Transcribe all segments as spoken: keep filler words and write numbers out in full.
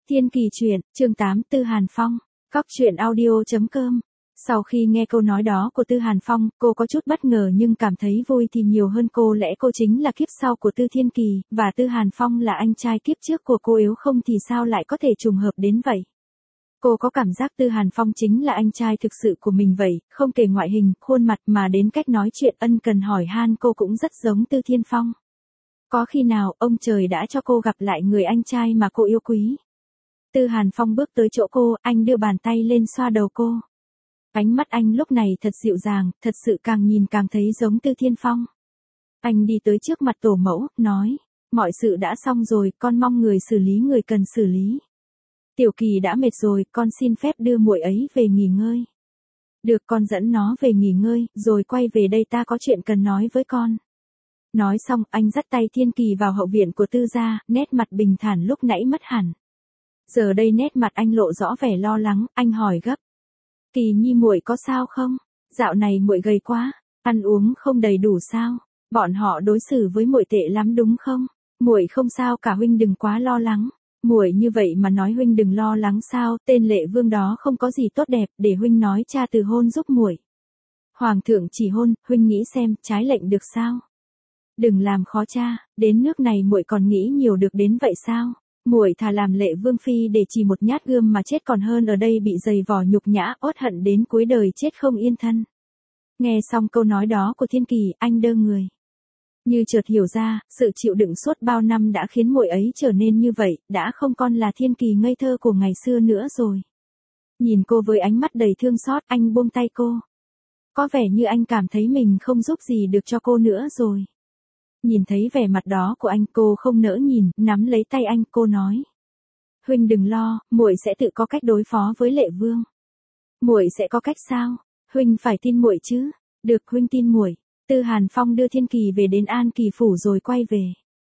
Thiên Kỳ truyện, chương tám, Tư Hàn Phong, Cóc truyện audio chấm com. Sau khi nghe câu nói đó của Tư Hàn Phong, cô có chút bất ngờ nhưng cảm thấy vui thì nhiều hơn. Cô lẽ cô chính là kiếp sau của Tư Thiên Kỳ, và Tư Hàn Phong là anh trai kiếp trước của cô, yếu không thì sao lại có thể trùng hợp đến vậy. Cô có cảm giác Tư Hàn Phong chính là anh trai thực sự của mình vậy, không kể ngoại hình, khuôn mặt mà đến cách nói chuyện ân cần hỏi han cô cũng rất giống Tư Thiên Phong. Có khi nào ông trời đã cho cô gặp lại người anh trai mà cô yêu quý. Tư Hàn Phong bước tới chỗ cô, anh đưa bàn tay lên xoa đầu cô. Ánh mắt anh lúc này thật dịu dàng, thật sự càng nhìn càng thấy giống Tư Thiên Phong. Anh đi tới trước mặt tổ mẫu, nói, mọi sự đã xong rồi, con mong người xử lý người cần xử lý. Tiểu Kỳ đã mệt rồi, con xin phép đưa muội ấy về nghỉ ngơi. Được, con dẫn nó về nghỉ ngơi, rồi quay về đây ta có chuyện cần nói với con. Nói xong, anh dắt tay Thiên Kỳ vào hậu viện của Tư gia, nét mặt bình thản lúc nãy mất hẳn. Giờ đây nét mặt anh lộ rõ vẻ lo lắng, anh hỏi gấp. Kỳ nhi muội có sao không? Dạo này muội gầy quá, ăn uống không đầy đủ sao? Bọn họ đối xử với muội tệ lắm đúng không? Muội không sao cả, huynh đừng quá lo lắng. Muội như vậy mà nói huynh đừng lo lắng sao? Tên Lệ Vương đó không có gì tốt đẹp, để huynh nói cha từ hôn giúp muội. Hoàng thượng chỉ hôn, huynh nghĩ xem, trái lệnh được sao? Đừng làm khó cha, đến nước này muội còn nghĩ nhiều được đến vậy sao? Muội thà làm Lệ Vương phi để chỉ một nhát gươm mà chết còn hơn ở đây bị dày vò nhục nhã, uất hận đến cuối đời chết không yên thân. Nghe xong câu nói đó của Thiên Kỳ, anh đơ người. Như chợt hiểu ra, sự chịu đựng suốt bao năm đã khiến muội ấy trở nên như vậy, đã không còn là Thiên Kỳ ngây thơ của ngày xưa nữa rồi. Nhìn cô với ánh mắt đầy thương xót, anh buông tay cô. Có vẻ như anh cảm thấy mình không giúp gì được cho cô nữa rồi. Nhìn thấy vẻ mặt đó của anh, cô không nỡ nhìn, nắm lấy tay anh, cô nói. Huynh đừng lo, muội sẽ tự có cách đối phó với Lệ Vương. Muội sẽ có cách sao? Huynh phải tin muội chứ? Được, huynh tin muội. Tư Hàn Phong đưa Thiên Kỳ về đến An Kỳ phủ rồi quay về.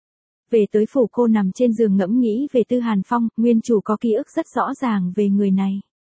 Về tới phủ, cô nằm trên giường ngẫm nghĩ về Tư Hàn Phong, nguyên chủ có ký ức rất rõ ràng về người này.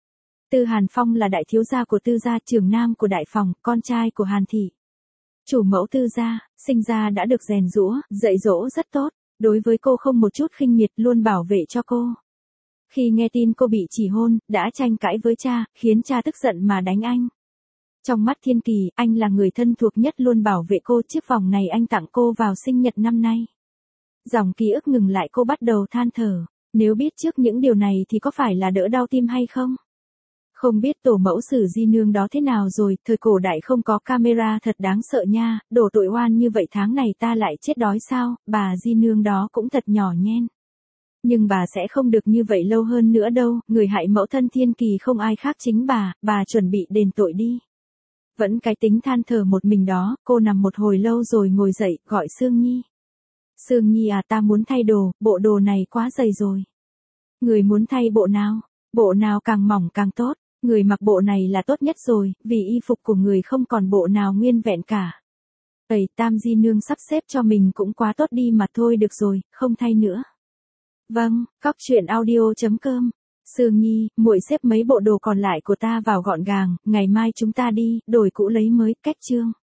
Tư Hàn Phong là đại thiếu gia của Tư gia, trưởng nam của đại phòng, con trai của Hàn thị. Chủ mẫu Tư gia, sinh ra đã được rèn giũa, dạy dỗ rất tốt, đối với cô không một chút khinh miệt, luôn bảo vệ cho cô. Khi nghe tin cô bị chỉ hôn, đã tranh cãi với cha, khiến cha tức giận mà đánh anh. Trong mắt Thiên Kỳ, anh là người thân thuộc nhất, luôn bảo vệ cô. Chiếc vòng này anh tặng cô vào sinh nhật năm nay. Dòng ký ức ngừng lại, cô bắt đầu than thở. Nếu biết trước những điều này thì có phải là đỡ đau tim hay không? Không biết tổ mẫu Sử Di Nương đó thế nào rồi, thời cổ đại không có camera thật đáng sợ nha, đổ tội oan như vậy tháng này ta lại chết đói sao, bà Di Nương đó cũng thật nhỏ nhen. Nhưng bà sẽ không được như vậy lâu hơn nữa đâu, người hại mẫu thân Thiên Kỳ không ai khác chính bà, bà chuẩn bị đền tội đi. Vẫn cái tính than thở một mình đó, cô nằm một hồi lâu rồi ngồi dậy, gọi Sương Nhi. Sương Nhi à, ta muốn thay đồ, bộ đồ này quá dày rồi. Người muốn thay bộ nào? Bộ nào càng mỏng càng tốt. Người mặc bộ này là tốt nhất rồi, vì y phục của người không còn bộ nào nguyên vẹn cả. Ây, Tam Di Nương sắp xếp cho mình cũng quá tốt đi mà, thôi được rồi, không thay nữa. Vâng, Cóc truyện audio chấm com. Sương Nhi, muội xếp mấy bộ đồ còn lại của ta vào gọn gàng, ngày mai chúng ta đi, đổi cũ lấy mới, cách chương.